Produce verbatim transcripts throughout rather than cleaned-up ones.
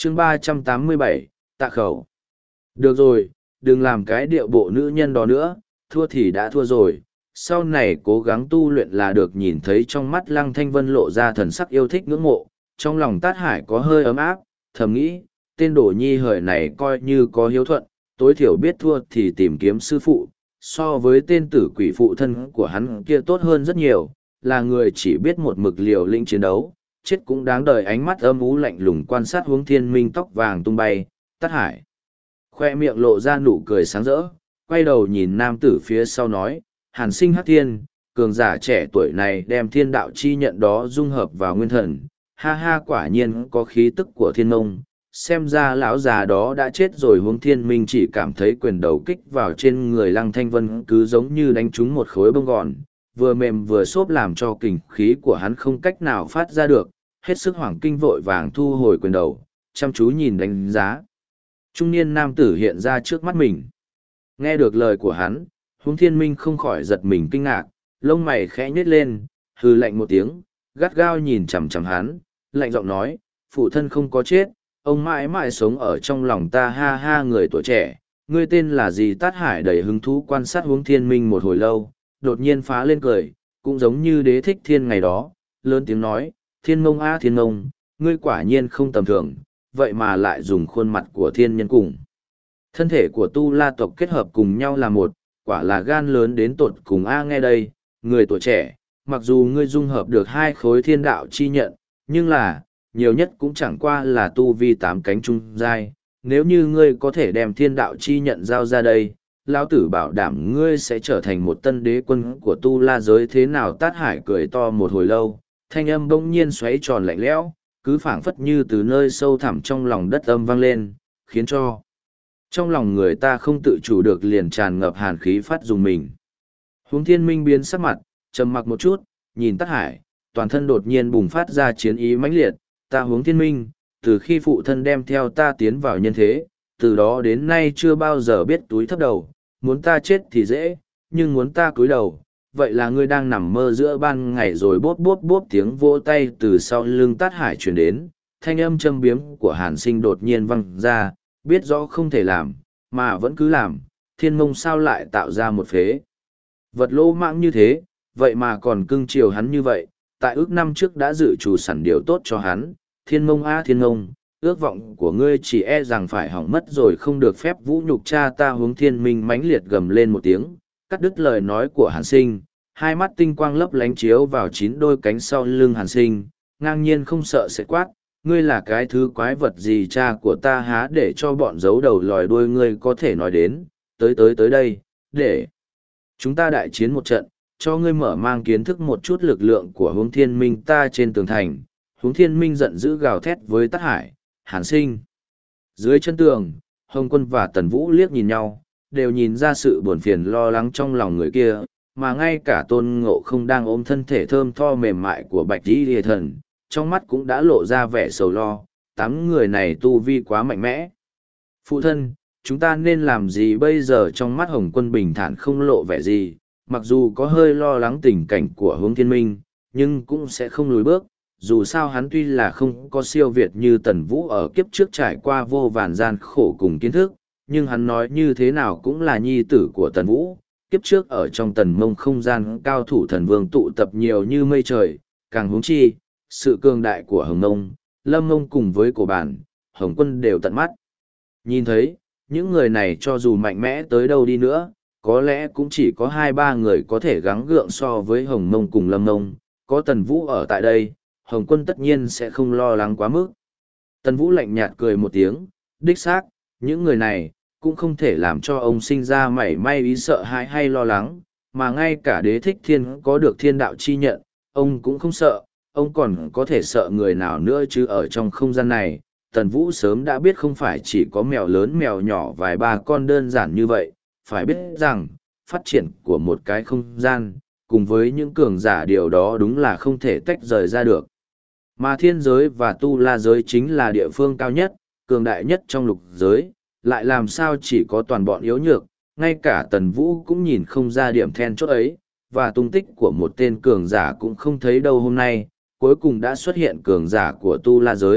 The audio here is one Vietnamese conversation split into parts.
chương ba trăm tám mươi bảy, tạ khẩu. Được rồi, đừng làm cái điệu bộ nữ nhân đó nữa, thua thì đã thua rồi. Sau này cố gắng tu luyện là được. Nhìn thấy trong mắt Lăng Thanh Vân lộ ra thần sắc yêu thích ngưỡng mộ, trong lòng Tát Hải có hơi ấm áp, thầm nghĩ, tên đồ nhi hời này coi như có hiếu thuận, tối thiểu biết thua thì tìm kiếm sư phụ, so với tên tử quỷ phụ thân của hắn kia tốt hơn rất nhiều, là người chỉ biết một mực liều lĩnh chiến đấu, chết cũng đáng đời. Ánh mắt âm u lạnh lùng quan sát Hướng Thiên Minh tóc vàng tung bay, Tát Hải khoe miệng lộ ra nụ cười sáng rỡ, quay đầu nhìn nam tử phía sau nói, Hàn Sinh Hắc Thiên, cường giả trẻ tuổi này đem thiên đạo chi nhận đó dung hợp vào nguyên thần, ha ha, quả nhiên có khí tức của thiên mông, xem ra lão già đó đã chết rồi. Hướng Thiên Minh chỉ cảm thấy quyền đầu kích vào trên người Lăng Thanh Vân cứ giống như đánh trúng một khối bông gòn, vừa mềm vừa xốp làm cho kình khí của hắn không cách nào phát ra được, hết sức hoảng kinh vội vàng thu hồi quyền đầu, chăm chú nhìn đánh giá. Trung niên nam tử hiện ra trước mắt mình. Nghe được lời của hắn, Hướng Thiên Minh không khỏi giật mình kinh ngạc, lông mày khẽ nhếch lên, hừ lạnh một tiếng, gắt gao nhìn chằm chằm hắn, lạnh giọng nói, phụ thân không có chết, ông mãi mãi sống ở trong lòng ta, ha ha. Người tuổi trẻ, ngươi tên là gì? Tát Hải đầy hứng thú quan sát Hướng Thiên Minh một hồi lâu, đột nhiên phá lên cười, cũng giống như Đế Thích Thiên ngày đó, lớn tiếng nói, Thiên Mông a Thiên Mông, ngươi quả nhiên không tầm thường, vậy mà lại dùng khuôn mặt của thiên nhân cùng thân thể của tu la tộc kết hợp cùng nhau là một, quả là gan lớn đến tột cùng a. Nghe đây, người tuổi trẻ, mặc dù ngươi dung hợp được hai khối thiên đạo chi nhận, nhưng là, nhiều nhất cũng chẳng qua là tu vi tám cánh trung giai. Nếu như ngươi có thể đem thiên đạo chi nhận giao ra đây, lão tử bảo đảm ngươi sẽ trở thành một tân đế quân của tu la giới. Thế nào? Tát Hải cười to một hồi lâu, thanh âm bỗng nhiên xoáy tròn lạnh lẽo, cứ phảng phất như từ nơi sâu thẳm trong lòng đất âm vang lên, khiến cho trong lòng người ta không tự chủ được liền tràn ngập hàn khí phát dùng mình. Hướng Thiên Minh biến sắc mặt, trầm mặc một chút, nhìn Tát Hải, toàn thân đột nhiên bùng phát ra chiến ý mãnh liệt. Ta Hướng Thiên Minh, từ khi phụ thân đem theo ta tiến vào nhân thế, từ đó đến nay chưa bao giờ biết túi thấp đầu, muốn ta chết thì dễ, nhưng muốn ta cúi đầu, vậy là ngươi đang nằm mơ giữa ban ngày rồi. Bốp bốp bốp, tiếng vỗ tay từ sau lưng Tát Hải truyền đến, thanh âm châm biếm của Hàn Sinh đột nhiên vang ra, biết rõ không thể làm, mà vẫn cứ làm, Thiên Mông sao lại tạo ra một phế vật lỗ mãng như thế, vậy mà còn cưng chiều hắn như vậy, tại ước năm trước đã dự trù sẵn điều tốt cho hắn. Thiên Mông a Thiên Mông, ước vọng của ngươi chỉ e rằng phải hỏng mất rồi, không được phép vũ nhục cha ta. Hướng Thiên Minh mãnh liệt gầm lên một tiếng, cắt đứt lời nói của Hàn Sinh, hai mắt tinh quang lấp lánh chiếu vào chín đôi cánh sau lưng Hàn Sinh, ngang nhiên không sợ sẽ quát, ngươi là cái thứ quái vật gì? Cha của ta há để cho bọn giấu đầu lòi đuôi ngươi có thể nói đến, tới tới tới đây, để chúng ta đại chiến một trận, cho ngươi mở mang kiến thức một chút lực lượng của Hướng Thiên Minh ta trên tường thành. Hướng Thiên Minh giận dữ gào thét với Tát Hải, Hàn Sinh. Dưới chân tường, Hồng Quân và Tần Vũ liếc nhìn nhau, đều nhìn ra sự buồn phiền lo lắng trong lòng người kia, mà ngay cả Tôn Ngộ Không đang ôm thân thể thơm tho mềm mại của Bạch Y Lìa Thần, trong mắt cũng đã lộ ra vẻ sầu lo, tám người này tu vi quá mạnh mẽ. Phụ thân, chúng ta nên làm gì bây giờ? Trong mắt Hồng Quân bình thản không lộ vẻ gì, mặc dù có hơi lo lắng tình cảnh của Hướng Thiên Minh, nhưng cũng sẽ không lùi bước. Dù sao hắn tuy là không có siêu việt như Tần Vũ ở kiếp trước trải qua vô vàn gian khổ cùng kiến thức, nhưng hắn nói như thế nào cũng là nhi tử của Tần Vũ. Kiếp trước ở trong Tần Mông không gian cao thủ thần vương tụ tập nhiều như mây trời, càng huống chi, sự cường đại của Hồng Mông, Lâm Mông cùng với Cổ Bản, Hồng Quân đều tận mắt nhìn thấy, những người này cho dù mạnh mẽ tới đâu đi nữa, có lẽ cũng chỉ có hai ba người có thể gắng gượng so với Hồng Mông cùng Lâm Mông. Có Tần Vũ ở tại đây, Hồng Quân tất nhiên sẽ không lo lắng quá mức. Tần Vũ lạnh nhạt cười một tiếng, đích xác, những người này cũng không thể làm cho ông sinh ra mảy may ý sợ hãi hay lo lắng, mà ngay cả Đế Thích Thiên có được thiên đạo chi nhận, ông cũng không sợ, ông còn có thể sợ người nào nữa chứ? Ở trong không gian này, Tần Vũ sớm đã biết không phải chỉ có mèo lớn mèo nhỏ vài ba con đơn giản như vậy, phải biết rằng, phát triển của một cái không gian, cùng với những cường giả điều đó đúng là không thể tách rời ra được. Mà thiên giới và tu la giới chính là địa phương cao nhất, cường đại nhất trong lục giới, lại làm sao chỉ có toàn bọn yếu nhược, ngay cả Tần Vũ cũng nhìn không ra điểm then chốt ấy, và tung tích của một tên cường giả cũng không thấy đâu. Hôm nay, cuối cùng đã xuất hiện cường giả của tu la giới,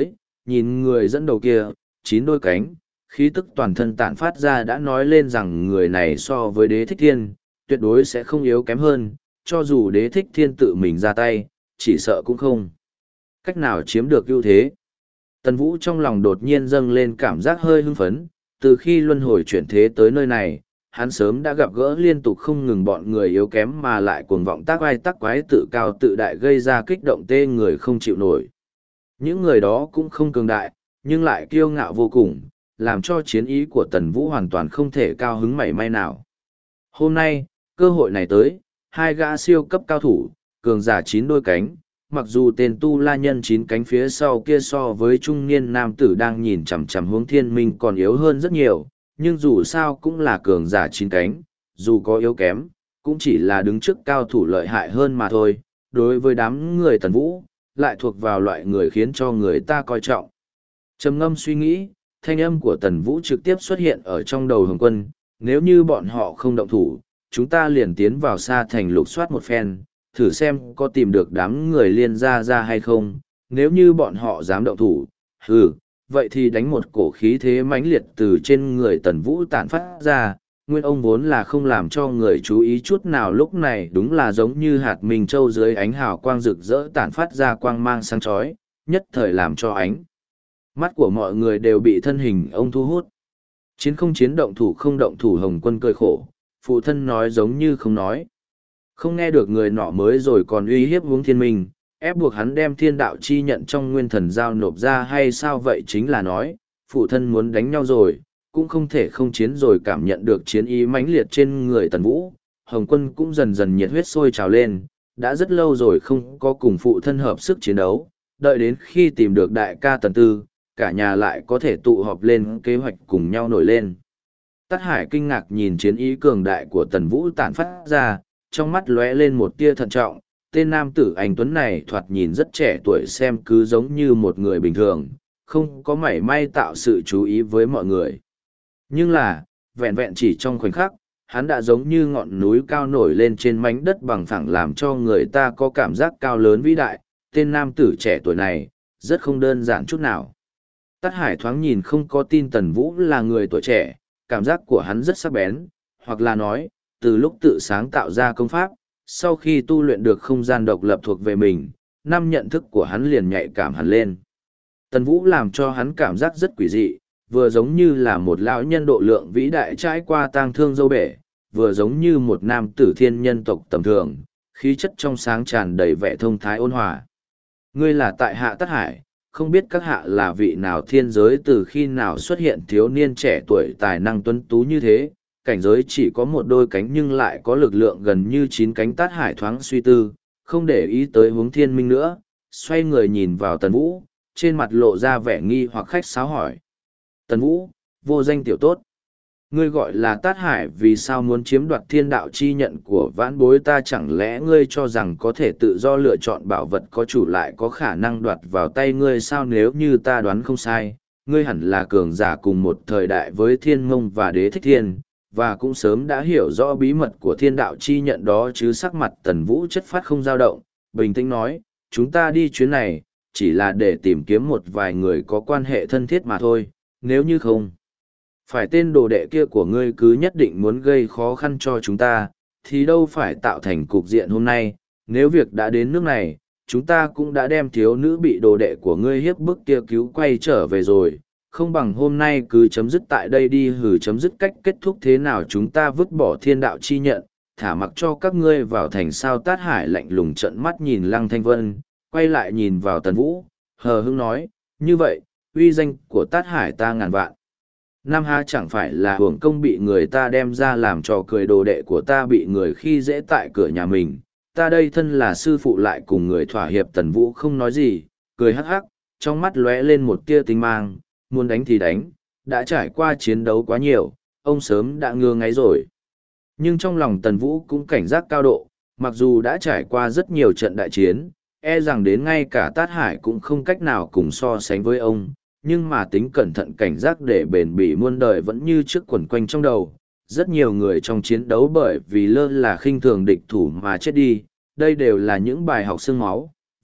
nhìn người dẫn đầu kia, chín đôi cánh, khí tức toàn thân tản phát ra đã nói lên rằng người này so với đế thích thiên, tuyệt đối sẽ không yếu kém hơn, cho dù đế thích thiên tự mình ra tay, chỉ sợ cũng không cách nào chiếm được ưu thế. Tần Vũ trong lòng đột nhiên dâng lên cảm giác hơi hưng phấn, từ khi luân hồi chuyển thế tới nơi này, hắn sớm đã gặp gỡ liên tục không ngừng bọn người yếu kém mà lại cuồng vọng tác vai tác quái tự cao tự đại gây ra kích động tê người không chịu nổi. Những người đó cũng không cường đại, nhưng lại kiêu ngạo vô cùng, làm cho chiến ý của Tần Vũ hoàn toàn không thể cao hứng mảy may nào. Hôm nay, cơ hội này tới, hai gã siêu cấp cao thủ, cường giả chín đôi cánh, mặc dù tên tu la nhân chín cánh phía sau kia so với trung niên nam tử đang nhìn chằm chằm hướng thiên minh còn yếu hơn rất nhiều, nhưng dù sao cũng là cường giả chín cánh, dù có yếu kém, cũng chỉ là đứng trước cao thủ lợi hại hơn mà thôi. Đối với đám người Tần Vũ, lại thuộc vào loại người khiến cho người ta coi trọng. Trầm ngâm suy nghĩ, thanh âm của Tần Vũ trực tiếp xuất hiện ở trong đầu Hồng Quân, nếu như bọn họ không động thủ, chúng ta liền tiến vào Sa Thành lục soát một phen, thử xem có tìm được đám người liên gia ra hay không, nếu như bọn họ dám động thủ, hừ, vậy thì đánh một cổ khí thế mãnh liệt từ trên người Tần Vũ tản phát ra. Nguyên ông vốn là không làm cho người chú ý chút nào, lúc này đúng là giống như hạt minh châu dưới ánh hào quang rực rỡ tản phát ra quang mang sáng chói, nhất thời làm cho ánh mắt của mọi người đều bị thân hình ông thu hút. Chiến không chiến, động thủ không động thủ, Hồng Quân cười khổ, phụ thân nói giống như không nói. Không nghe được người nọ mới rồi còn uy hiếp Hướng Thiên Minh, ép buộc hắn đem thiên đạo chi nhận trong nguyên thần giao nộp ra hay sao, vậy chính là nói, phụ thân muốn đánh nhau rồi, cũng không thể không chiến rồi. Cảm nhận được chiến ý mãnh liệt trên người Tần Vũ, Hồng Quân cũng dần dần nhiệt huyết sôi trào lên, đã rất lâu rồi không có cùng phụ thân hợp sức chiến đấu, đợi đến khi tìm được đại ca Tần Tư, cả nhà lại có thể tụ họp lên kế hoạch cùng nhau nổi lên. Tát Hải kinh ngạc nhìn chiến ý cường đại của Tần Vũ tản phát ra, trong mắt lóe lên một tia thận trọng. Tên nam tử anh tuấn này thoạt nhìn rất trẻ tuổi, xem cứ giống như một người bình thường, không có mảy may tạo sự chú ý với mọi người. Nhưng là, vẹn vẹn chỉ trong khoảnh khắc, hắn đã giống như ngọn núi cao nổi lên trên mảnh đất bằng phẳng, làm cho người ta có cảm giác cao lớn vĩ đại. Tên nam tử trẻ tuổi này, rất không đơn giản chút nào. Tát Hải thoáng nhìn không có tin Tần Vũ là người tuổi trẻ, cảm giác của hắn rất sắc bén, hoặc là nói, từ lúc tự sáng tạo ra công pháp, sau khi tu luyện được không gian độc lập thuộc về mình, năm nhận thức của hắn liền nhạy cảm hẳn lên. Tần Vũ làm cho hắn cảm giác rất quỷ dị, vừa giống như là một lão nhân độ lượng vĩ đại trải qua tang thương dâu bể, vừa giống như một nam tử thiên nhân tộc tầm thường, khí chất trong sáng tràn đầy vẻ thông thái ôn hòa. Ngươi là tại hạ Tát Hải, không biết các hạ là vị nào thiên giới từ khi nào xuất hiện thiếu niên trẻ tuổi tài năng tuấn tú như thế, cảnh giới chỉ có một đôi cánh nhưng lại có lực lượng gần như chín cánh. Tát Hải thoáng suy tư, không để ý tới Hướng Thiên Minh nữa, xoay người nhìn vào Tần Vũ, trên mặt lộ ra vẻ nghi hoặc khách sáo hỏi. Tần Vũ, vô danh tiểu tốt. Ngươi gọi là Tát Hải vì sao muốn chiếm đoạt thiên đạo chi nhận của vãn bối ta, chẳng lẽ ngươi cho rằng có thể tự do lựa chọn bảo vật có chủ lại có khả năng đoạt vào tay ngươi sao? Nếu như ta đoán không sai, ngươi hẳn là cường giả cùng một thời đại với Thiên Mông và Đế Thích Thiên, và cũng sớm đã hiểu rõ bí mật của thiên đạo chi nhận đó chứ. Sắc mặt Tần Vũ chất phát không dao động, bình tĩnh nói, chúng ta đi chuyến này, chỉ là để tìm kiếm một vài người có quan hệ thân thiết mà thôi, nếu như không phải tên đồ đệ kia của ngươi cứ nhất định muốn gây khó khăn cho chúng ta, thì đâu phải tạo thành cục diện hôm nay. Nếu việc đã đến nước này, chúng ta cũng đã đem thiếu nữ bị đồ đệ của ngươi hiếp bức kia cứu quay trở về rồi, không bằng hôm nay cứ chấm dứt tại đây đi. Hừ, chấm dứt cách kết thúc thế nào? Chúng ta vứt bỏ thiên đạo chi nhận, thả mặc cho các ngươi vào thành sao? Tát Hải lạnh lùng trợn mắt nhìn Lăng Thanh Vân, quay lại nhìn vào Tần Vũ, hờ hững nói, như vậy, uy danh của Tát Hải ta ngàn vạn Nam Ha chẳng phải là hưởng công bị người ta đem ra làm trò cười, đồ đệ của ta bị người khi dễ tại cửa nhà mình, ta đây thân là sư phụ lại cùng người thỏa hiệp. Tần Vũ không nói gì, cười hắc hắc, trong mắt lóe lên một tia tinh mang, muốn đánh thì đánh, đã trải qua chiến đấu quá nhiều, ông sớm đã ngơ ngáy rồi. Nhưng trong lòng Tần Vũ cũng cảnh giác cao độ, mặc dù đã trải qua rất nhiều trận đại chiến, e rằng đến ngay cả Tát Hải cũng không cách nào cùng so sánh với ông, nhưng mà tính cẩn thận cảnh giác để bền bỉ muôn đời vẫn như trước quẩn quanh trong đầu. Rất nhiều người trong chiến đấu bởi vì lơ là khinh thường địch thủ mà chết đi, đây đều là những bài học xương máu,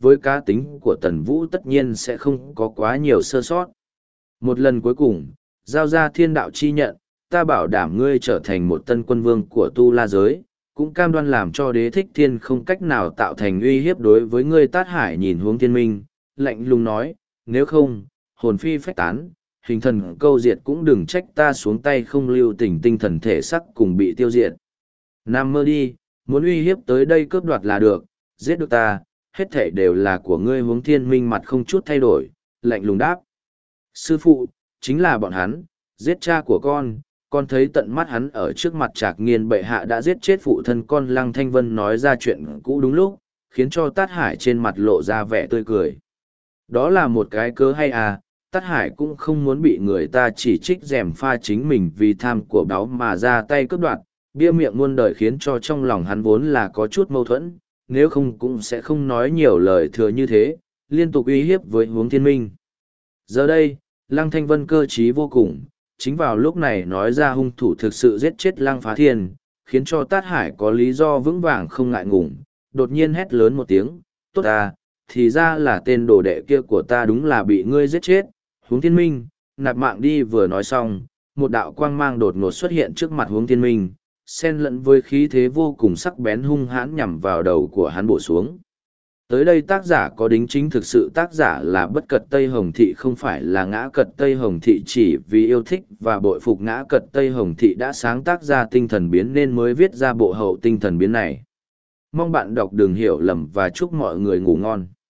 với cá tính của Tần Vũ tất nhiên sẽ không có quá nhiều sơ sót. Một lần cuối cùng, giao ra thiên đạo chi nhận, ta bảo đảm ngươi trở thành một tân quân vương của tu la giới, cũng cam đoan làm cho đế thích thiên không cách nào tạo thành uy hiếp đối với ngươi. Tát Hải nhìn hướng thiên minh, lạnh lùng nói, nếu không, hồn phi phách tán, hình thần câu diệt cũng đừng trách ta xuống tay không lưu tình, tinh thần thể sắc cùng bị tiêu diệt. Nam mơ đi, muốn uy hiếp tới đây cướp đoạt là được, giết được ta, hết thảy đều là của ngươi. Hướng thiên minh mặt không chút thay đổi, lạnh lùng đáp. Sư phụ, chính là bọn hắn, giết cha của con, con thấy tận mắt hắn ở trước mặt Trạc Nghiên bệ hạ đã giết chết phụ thân con. Lăng Thanh Vân nói ra chuyện cũ đúng lúc, khiến cho Tát Hải trên mặt lộ ra vẻ tươi cười. Đó là một cái cớ hay à, Tát Hải cũng không muốn bị người ta chỉ trích gièm pha chính mình vì tham của báu mà ra tay cướp đoạt, bia miệng muôn đời khiến cho trong lòng hắn vốn là có chút mâu thuẫn, nếu không cũng sẽ không nói nhiều lời thừa như thế, liên tục uy hiếp với Hướng Thiên Minh. Giờ đây, Lăng Thanh Vân cơ trí vô cùng, chính vào lúc này nói ra hung thủ thực sự giết chết Lăng Phá Thiên, khiến cho Tát Hải có lý do vững vàng không ngại ngùng, đột nhiên hét lớn một tiếng, tốt à, thì ra là tên đồ đệ kia của ta đúng là bị ngươi giết chết. Hướng Thiên Minh, nạp mạng đi. Vừa nói xong, một đạo quang mang đột ngột xuất hiện trước mặt Hướng Thiên Minh, xen lẫn với khí thế vô cùng sắc bén hung hãn nhằm vào đầu của hắn bổ xuống. Tới đây tác giả có đính chính, thực sự tác giả là Bất Cật Tây Hồng Thị, không phải là Ngã Cật Tây Hồng Thị. Chỉ vì yêu thích và bội phục Ngã Cật Tây Hồng Thị đã sáng tác ra tinh thần biến nên mới viết ra bộ hậu tinh thần biến này. Mong bạn đọc đừng hiểu lầm và chúc mọi người ngủ ngon.